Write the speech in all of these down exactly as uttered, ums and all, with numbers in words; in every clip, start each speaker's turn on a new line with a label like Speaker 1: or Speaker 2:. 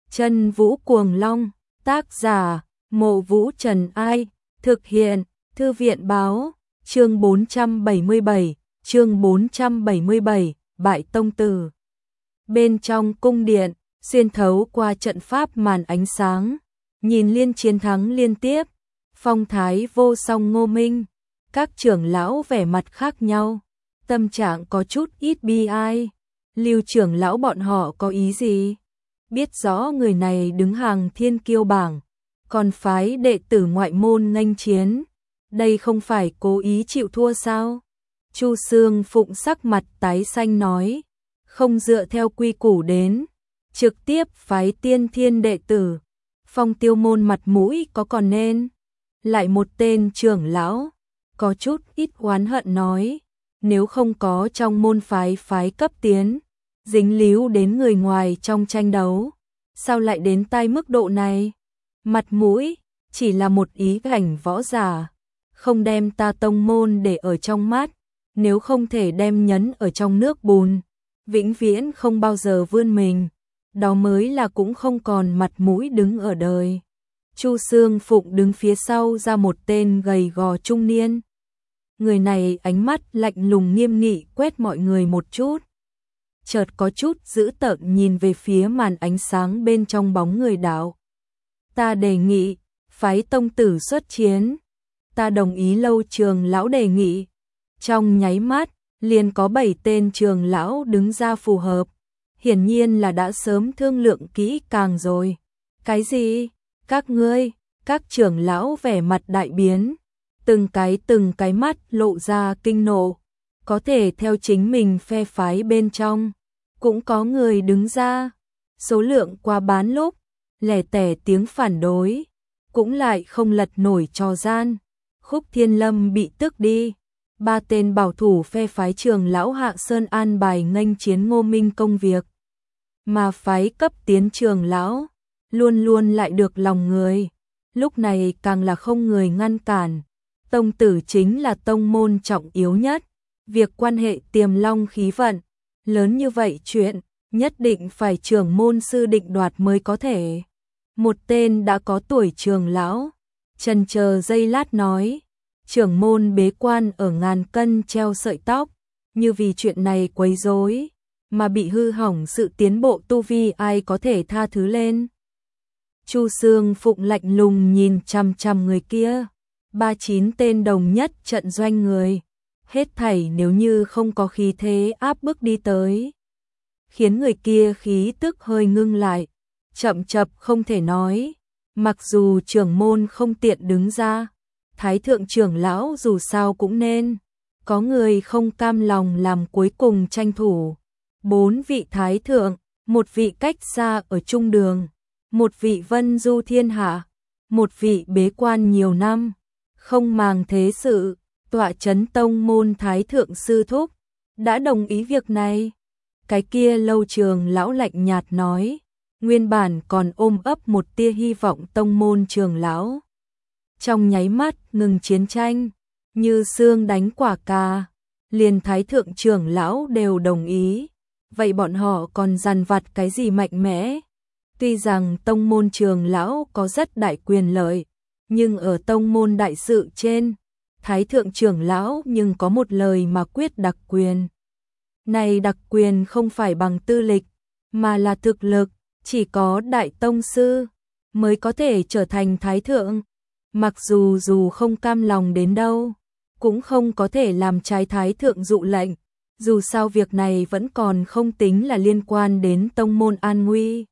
Speaker 1: Chân Vũ Cuồng Long, tác giả, Mộ Vũ Trần Ai, thực hiện, Thư viện báo, chương bốn trăm bảy mươi bảy, chương bốn trăm bảy mươi bảy, Bại Tông Tử. Bên trong cung điện, xuyên thấu qua trận pháp màn ánh sáng, nhìn liên chiến thắng liên tiếp, phong thái vô song Ngô Minh, các trưởng lão vẻ mặt khác nhau, tâm trạng có chút ít bi ai. Lưu trưởng lão bọn họ có ý gì? Biết rõ người này đứng hàng thiên kiêu bảng, còn phái đệ tử ngoại môn nghênh chiến, đây không phải cố ý chịu thua sao? Chu Sương Phụng sắc mặt tái xanh nói, không dựa theo quy củ đến, trực tiếp phái tiên thiên đệ tử, Phong Tiêu môn mặt mũi có còn nên? Lại một tên trưởng lão, có chút ít oán hận nói, nếu không có trong môn phái phái cấp tiến, dính líu đến người ngoài trong tranh đấu, sao lại đến tai mức độ này? Mặt mũi, chỉ là một ý cảnh võ giả, không đem ta tông môn để ở trong mắt, nếu không thể đem nhấn ở trong nước bùn, vĩnh viễn không bao giờ vươn mình, đó mới là cũng không còn mặt mũi đứng ở đời. Chu Sương Phụng đứng phía sau ra một tên gầy gò trung niên. Người này ánh mắt lạnh lùng nghiêm nghị quét mọi người một chút. Chợt có chút dữ tợn nhìn về phía màn ánh sáng bên trong bóng người đạo. Ta đề nghị, phái tông tử xuất chiến. Ta đồng ý Lâu trường lão đề nghị. Trong nháy mắt, liền có bảy tên trường lão đứng ra phù hợp. Hiển nhiên là đã sớm thương lượng kỹ càng rồi. Cái gì? Các ngươi, các trưởng lão vẻ mặt đại biến. Từng cái từng cái mắt lộ ra kinh nộ. Có thể theo chính mình phe phái bên trong. Cũng có người đứng ra. Số lượng qua bán lúc, lẻ tẻ tiếng phản đối. Cũng lại không lật nổi trò gian. Khúc Thiên Lâm bị tức đi. Ba tên bảo thủ phe phái trường lão Hạ Sơn an bài nghênh chiến Ngô Minh công việc. Mà phái cấp tiến trường lão, luôn luôn lại được lòng người. Lúc này càng là không người ngăn cản. Tông tử chính là tông môn trọng yếu nhất. Việc quan hệ tiềm long khí vận, lớn như vậy chuyện, nhất định phải trưởng môn sư định đoạt mới có thể. Một tên đã có tuổi trường lão, chần chờ giây lát nói, trưởng môn bế quan ở ngàn cân treo sợi tóc, như vì chuyện này quấy rối mà bị hư hỏng sự tiến bộ tu vi ai có thể tha thứ lên. Chu Sương Phụng lạnh lùng nhìn chằm chằm người kia, ba chín tên đồng nhất trận doanh người, hết thảy nếu như không có khí thế áp bức đi tới, khiến người kia khí tức hơi ngưng lại, chậm chập không thể nói, mặc dù trưởng môn không tiện đứng ra, thái thượng trưởng lão dù sao cũng nên, có người không cam lòng làm cuối cùng tranh thủ. Bốn vị thái thượng, một vị cách xa ở trung đường, một vị vân du thiên hạ, một vị bế quan nhiều năm, không màng thế sự, tọa chấn tông môn thái thượng sư thúc, đã đồng ý việc này. Cái kia Lâu trường lão lạnh nhạt nói, nguyên bản còn ôm ấp một tia hy vọng tông môn trường lão. Trong nháy mắt ngừng chiến tranh, như xương đánh quả cà, liền thái thượng trưởng lão đều đồng ý. Vậy bọn họ còn dằn vặt cái gì mạnh mẽ? Tuy rằng tông môn trường lão có rất đại quyền lợi, nhưng ở tông môn đại sự trên, thái thượng trưởng lão nhưng có một lời mà quyết đặc quyền. Này đặc quyền không phải bằng tư lịch, mà là thực lực, chỉ có đại tông sư mới có thể trở thành thái thượng. Mặc dù dù không cam lòng đến đâu, cũng không có thể làm trái thái thượng dụ lệnh. Dù sao việc này vẫn còn không tính là liên quan đến tông môn an nguy.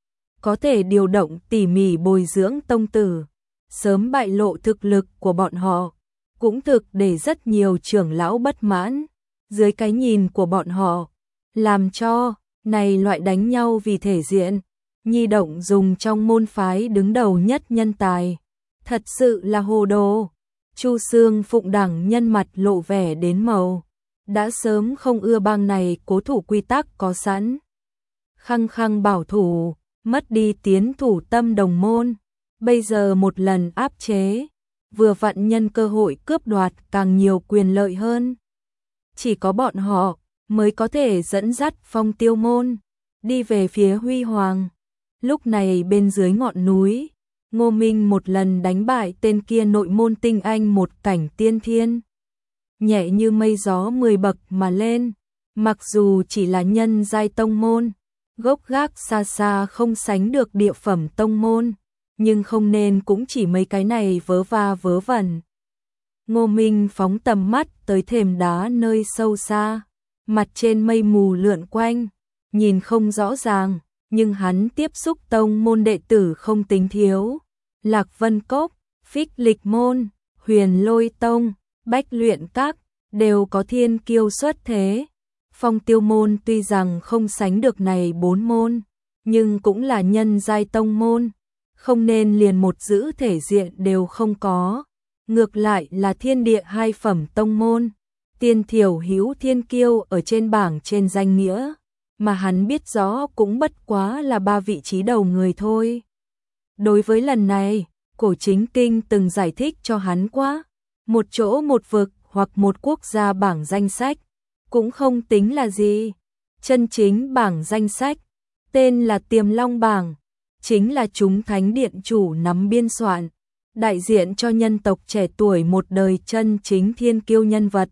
Speaker 1: Có thể điều động tỉ mỉ bồi dưỡng tông tử, sớm bại lộ thực lực của bọn họ, cũng thực để rất nhiều trưởng lão bất mãn, dưới cái nhìn của bọn họ, làm cho, này loại đánh nhau vì thể diện, nhi động dùng trong môn phái đứng đầu nhất nhân tài, thật sự là hồ đồ. Chu Sương Phụng đẳng nhân mặt lộ vẻ đến màu. Đã sớm không ưa bang này cố thủ quy tắc có sẵn. Khăng khăng bảo thủ, mất đi tiến thủ tâm đồng môn. Bây giờ một lần áp chế, vừa vặn nhân cơ hội cướp đoạt càng nhiều quyền lợi hơn. Chỉ có bọn họ mới có thể dẫn dắt Phong Tiêu môn, đi về phía huy hoàng. Lúc này bên dưới ngọn núi, Ngô Minh một lần đánh bại tên kia nội môn tinh anh một cảnh tiên thiên. Nhẹ như mây gió mười bậc mà lên, mặc dù chỉ là nhân giai tông môn, gốc gác xa xa không sánh được địa phẩm tông môn, nhưng không nên cũng chỉ mấy cái này vớ va vớ vẩn. Ngô Minh phóng tầm mắt tới thềm đá nơi sâu xa, mặt trên mây mù lượn quanh, nhìn không rõ ràng, nhưng hắn tiếp xúc tông môn đệ tử không tính thiếu. Lạc Vân Cốc, Phích Lịch Môn, Huyền Lôi Tông, Bách Luyện Các, đều có thiên kiêu xuất thế. Phong Tiêu Môn tuy rằng không sánh được này bốn môn, nhưng cũng là nhân giai tông môn, không nên liền một giữ thể diện đều không có. Ngược lại là thiên địa hai phẩm tông môn, tiên thiểu hữu thiên kiêu ở trên bảng trên danh nghĩa, mà hắn biết rõ cũng bất quá là ba vị trí đầu người thôi. Đối với lần này, Cổ Chính Kinh từng giải thích cho hắn quá, một chỗ một vực hoặc một quốc gia bảng danh sách, cũng không tính là gì. Chân chính bảng danh sách, tên là Tiềm Long Bảng, chính là chúng thánh điện chủ nắm biên soạn, đại diện cho nhân tộc trẻ tuổi một đời chân chính thiên kiêu nhân vật.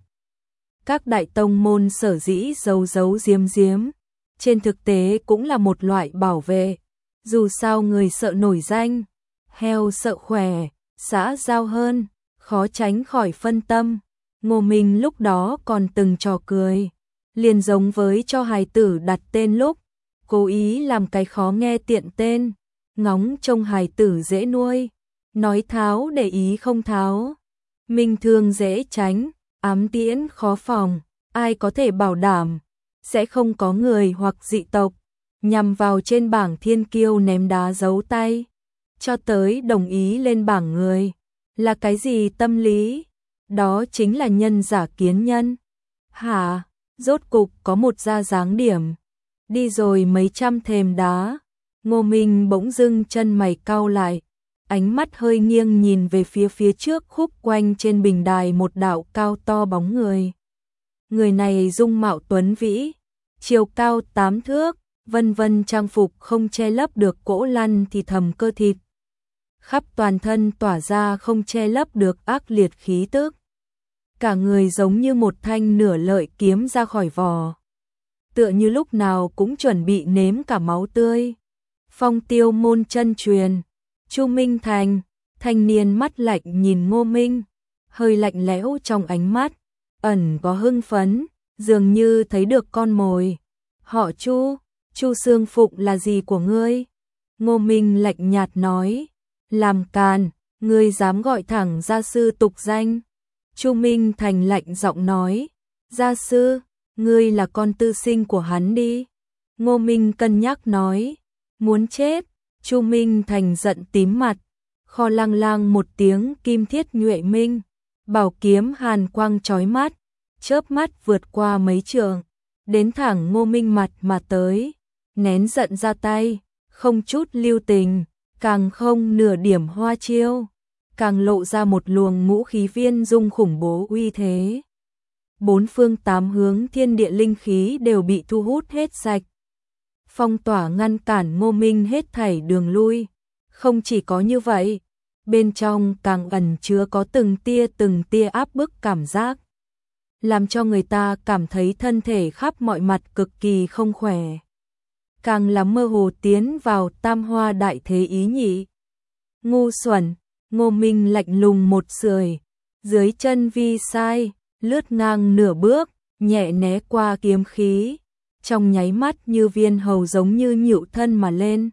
Speaker 1: Các đại tông môn sở dĩ giấu giấu giếm giếm, trên thực tế cũng là một loại bảo vệ. Dù sao người sợ nổi danh, heo sợ khỏe, xã giao hơn, khó tránh khỏi phân tâm. Ngô Minh lúc đó còn từng trò cười, liền giống với cho hài tử đặt tên lúc, cố ý làm cái khó nghe tiện tên, ngóng trông hài tử dễ nuôi, nói tháo để ý không tháo. Minh thương dễ tránh, ám tiễn khó phòng, ai có thể bảo đảm sẽ không có người hoặc dị tộc nhằm vào trên bảng thiên kiêu ném đá giấu tay, cho tới đồng ý lên bảng người. Là cái gì tâm lý? Đó chính là nhân giả kiến nhân. Hả? Rốt cục có một ra dáng điểm. Đi rồi mấy trăm thềm đá, Ngô Minh bỗng dưng chân mày cau lại, ánh mắt hơi nghiêng nhìn về phía phía trước khúc quanh trên bình đài một đạo cao to bóng người. Người này dung mạo tuấn vĩ, chiều cao tám thước, vân vân trang phục không che lấp được cỗ lăn thì thầm cơ thịt. Khắp toàn thân tỏa ra không che lấp được ác liệt khí tức. Cả người giống như một thanh nửa lợi kiếm ra khỏi vỏ, tựa như lúc nào cũng chuẩn bị nếm cả máu tươi. Phong Tiêu Môn chân truyền, Chu Minh Thành, thanh niên mắt lạnh nhìn Ngô Minh, hơi lạnh lẽo trong ánh mắt, ẩn có hưng phấn, dường như thấy được con mồi. Họ Chu, Chu Xương Phụng là gì của ngươi? Ngô Minh lạnh nhạt nói, làm càn, ngươi dám gọi thẳng gia sư tục danh. Chu Minh Thành lạnh giọng nói, gia sư, ngươi là con tư sinh của hắn đi. Ngô Minh cân nhắc nói, muốn chết. Chu Minh Thành giận tím mặt, kho lăng lang một tiếng kim thiết nhuệ minh, bảo kiếm hàn quang chói mắt, chớp mắt vượt qua mấy trường, đến thẳng Ngô Minh mặt mà tới, nén giận ra tay, không chút lưu tình, càng không nửa điểm hoa chiêu, càng lộ ra một luồng ngũ khí viên dung khủng bố uy thế. Bốn phương tám hướng thiên địa linh khí đều bị thu hút hết sạch, phong tỏa ngăn cản Ngô Minh hết thảy đường lui. Không chỉ có như vậy, bên trong càng ẩn chứa có từng tia từng tia áp bức cảm giác, làm cho người ta cảm thấy thân thể khắp mọi mặt cực kỳ không khỏe. Càng là mơ hồ tiến vào tam hoa đại thế ý nhị. Ngu xuẩn, Ngô Minh lạnh lùng một sưởi, dưới chân vi sai, lướt ngang nửa bước, nhẹ né qua kiếm khí, trong nháy mắt như viên hầu giống như nhựu thân mà lên.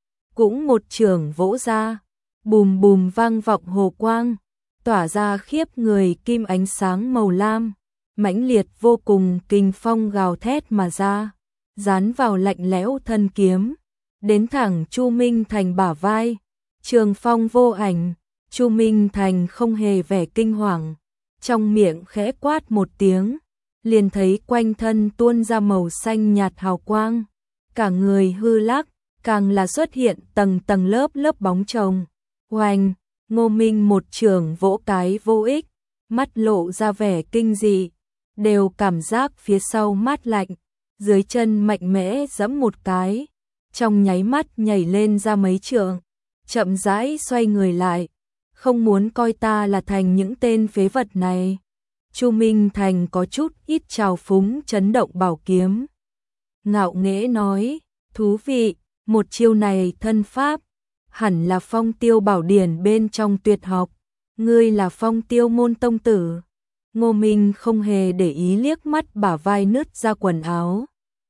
Speaker 1: Cũng một trường vỗ ra, bùm bùm vang vọng hồ quang, tỏa ra khiếp người kim ánh sáng màu lam, mãnh liệt vô cùng kinh phong gào thét mà ra, dán vào lạnh lẽo thân kiếm, đến thẳng Chu Minh Thành bả vai. Trường phong vô ảnh, Chu Minh Thành không hề vẻ kinh hoàng, trong miệng khẽ quát một tiếng, liền thấy quanh thân tuôn ra màu xanh nhạt hào quang, cả người hư lắc, càng là xuất hiện tầng tầng lớp lớp bóng chồng. Oanh, Ngô Minh một trường vỗ cái vô ích, mắt lộ ra vẻ kinh dị, đều cảm giác phía sau mát lạnh, dưới chân mạnh mẽ giẫm một cái, trong nháy mắt nhảy lên ra mấy trượng, chậm rãi xoay người lại, không muốn coi ta là thành những tên phế vật này. Chu Minh Thành có chút ít trào phúng chấn động bảo kiếm. Ngạo nghễ nói, thú vị, một chiêu này thân pháp, hẳn là Phong Tiêu bảo điển bên trong tuyệt học, ngươi là Phong Tiêu môn tông tử. Ngô Minh không hề để ý liếc mắt bả vai nứt ra quần áo.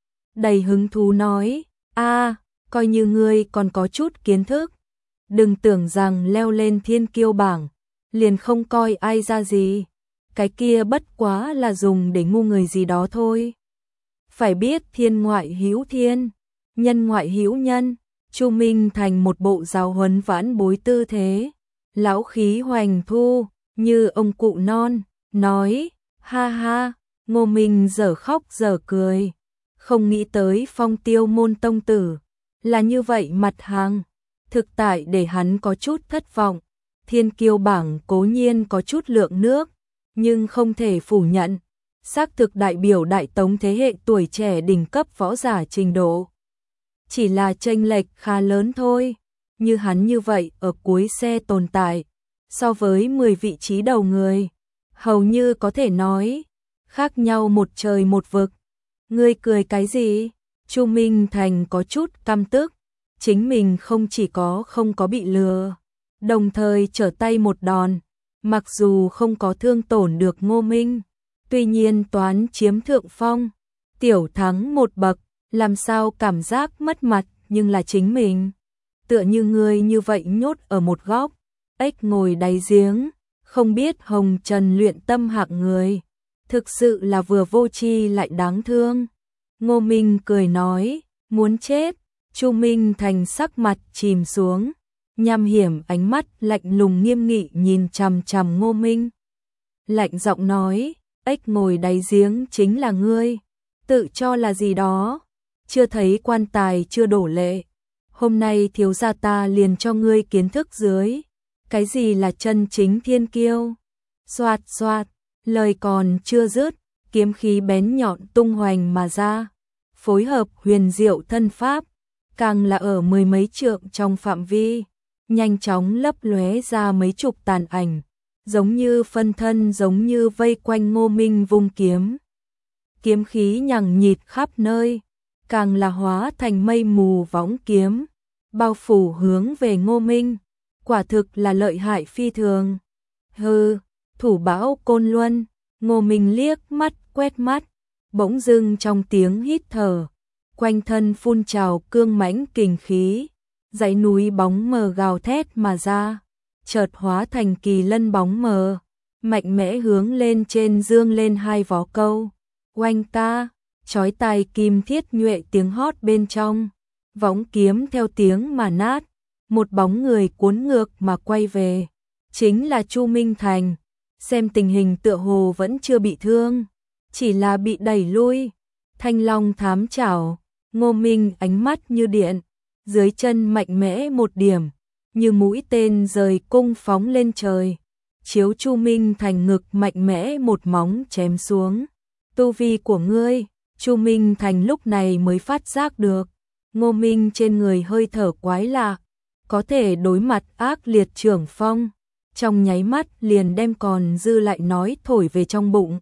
Speaker 1: Đầy hứng thú nói, a, coi như ngươi còn có chút kiến thức. Đừng tưởng rằng leo lên thiên kiêu bảng, liền không coi ai ra gì. Cái kia bất quá là dùng để ngu người gì đó thôi. Phải biết thiên ngoại hữu thiên, nhân ngoại hữu nhân. Chu Minh Thành một bộ giáo huấn vãn bối tư thế, lão khí hoành thu, như ông cụ non, nói, ha ha. Ngô Minh dở khóc dở cười, không nghĩ tới Phong Tiêu môn tông tử là như vậy mặt hàng, thực tại để hắn có chút thất vọng. Thiên kiêu bảng cố nhiên có chút lượng nước, nhưng không thể phủ nhận, xác thực đại biểu Đại Tống thế hệ tuổi trẻ đỉnh cấp võ giả trình độ. Chỉ là chênh lệch khá lớn thôi, như hắn như vậy ở cuối xe tồn tại, so với mười vị trí đầu người, hầu như có thể nói, khác nhau một trời một vực. Ngươi cười cái gì? Chu Minh Thành có chút căm tức, chính mình không chỉ có không có bị lừa, đồng thời trở tay một đòn, mặc dù không có thương tổn được Ngô Minh, tuy nhiên toán chiếm thượng phong, tiểu thắng một bậc, làm sao cảm giác mất mặt nhưng là chính mình. Tựa như ngươi như vậy nhốt ở một góc, ếch ngồi đáy giếng, không biết hồng trần luyện tâm hạng người, thực sự là vừa vô tri lại đáng thương. Ngô Minh cười nói, muốn chết. Chu Minh Thành sắc mặt chìm xuống, nham hiểm ánh mắt lạnh lùng nghiêm nghị nhìn chằm chằm Ngô Minh. Lạnh giọng nói, ếch ngồi đáy giếng chính là ngươi, tự cho là gì đó, chưa thấy quan tài chưa đổ lệ. Hôm nay thiếu gia ta liền cho ngươi kiến thức dưới, cái gì là chân chính thiên kiêu. Xoạt xoạt, lời còn chưa dứt, kiếm khí bén nhọn tung hoành mà ra, phối hợp huyền diệu thân pháp, càng là ở mười mấy trượng trong phạm vi, nhanh chóng lấp lóe ra mấy chục tàn ảnh, giống như phân thân giống như vây quanh Ngô Minh vung kiếm. Kiếm khí nhằng nhịt khắp nơi, càng là hóa thành mây mù võng kiếm, bao phủ hướng về Ngô Minh, quả thực là lợi hại phi thường. Hừ, thủ bão Côn Luân. Ngô Minh liếc mắt quét mắt, bỗng dưng trong tiếng hít thở, quanh thân phun trào cương mãnh kình khí, dãy núi bóng mờ gào thét mà ra, chợt hóa thành kỳ lân bóng mờ, mạnh mẽ hướng lên trên dương lên hai vó câu. Oanh ca, chói tai kim thiết nhuệ tiếng hót bên trong, võng kiếm theo tiếng mà nát, một bóng người cuốn ngược mà quay về, chính là Chu Minh Thành. Xem tình hình tựa hồ vẫn chưa bị thương, chỉ là bị đẩy lui. Thanh long thám chảo, Ngô Minh ánh mắt như điện, dưới chân mạnh mẽ một điểm, như mũi tên rời cung phóng lên trời, chiếu Chu Minh Thành ngực mạnh mẽ một móng chém xuống. Tu vi của ngươi. Chu Minh Thành lúc này mới phát giác được, Ngô Minh trên người hơi thở quái lạ, có thể đối mặt ác liệt trưởng phong, trong nháy mắt liền đem còn dư lại nói thổi về trong bụng.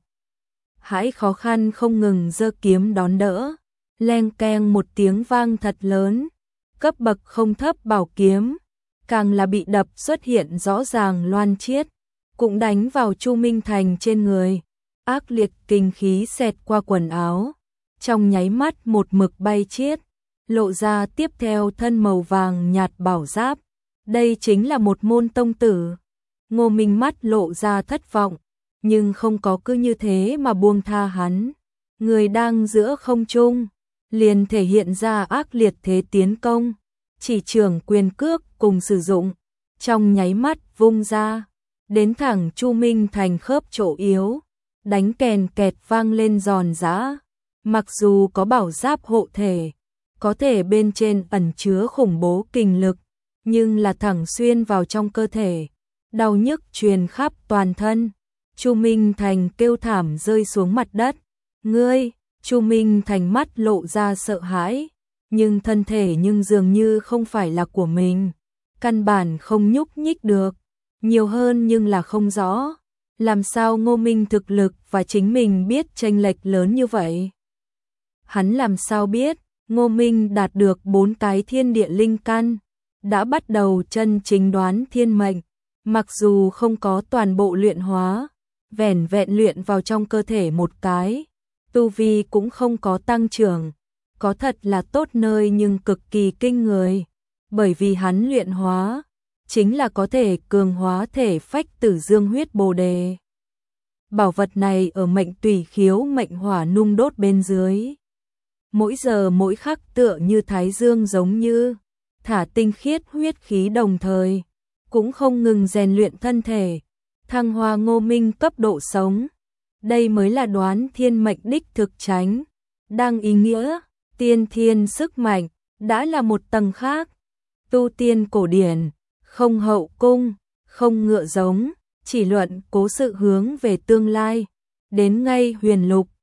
Speaker 1: Hãi khó khăn không ngừng giơ kiếm đón đỡ, leng keng một tiếng vang thật lớn, cấp bậc không thấp bảo kiếm, càng là bị đập xuất hiện rõ ràng loan chiết, cũng đánh vào Chu Minh Thành trên người, ác liệt kinh khí xẹt qua quần áo, trong nháy mắt một mực bay chiết, lộ ra tiếp theo thân màu vàng nhạt bảo giáp, đây chính là một môn tông tử. Ngô Minh mắt lộ ra thất vọng, nhưng không có cứ như thế mà buông tha hắn. Người đang giữa không trung, liền thể hiện ra ác liệt thế tiến công, chỉ trường quyền cước cùng sử dụng, trong nháy mắt vung ra, đến thẳng Chu Minh Thành khớp chỗ yếu, đánh kèn kẹt vang lên giòn giã. Mặc dù có bảo giáp hộ thể, có thể bên trên ẩn chứa khủng bố kình lực, nhưng là thẳng xuyên vào trong cơ thể, đau nhức truyền khắp toàn thân. Chu Minh Thành kêu thảm rơi xuống mặt đất. Ngươi, Chu Minh Thành mắt lộ ra sợ hãi, nhưng thân thể nhưng dường như không phải là của mình, căn bản không nhúc nhích được, nhiều hơn nhưng là không rõ. Làm sao Ngô Minh thực lực và chính mình biết chênh lệch lớn như vậy? Hắn làm sao biết, Ngô Minh đạt được bốn cái thiên địa linh căn, đã bắt đầu chân chính đoán thiên mệnh, mặc dù không có toàn bộ luyện hóa, vẻn vẹn luyện vào trong cơ thể một cái, tu vi cũng không có tăng trưởng, có thật là tốt nơi nhưng cực kỳ kinh người, bởi vì hắn luyện hóa, chính là có thể cường hóa thể phách Tử Dương huyết bồ đề. Bảo vật này ở mệnh tùy khiếu mệnh hỏa nung đốt bên dưới. Mỗi giờ mỗi khắc tựa như thái dương giống như, thả tinh khiết huyết khí đồng thời, cũng không ngừng rèn luyện thân thể, thăng hoa Ngô Minh cấp độ sống. Đây mới là đoán thiên mệnh đích thực tránh, đang ý nghĩa, tiên thiên sức mạnh, đã là một tầng khác. Tu tiên cổ điển, không hậu cung, không ngựa giống, chỉ luận cố sự hướng về tương lai, đến ngay huyền lục,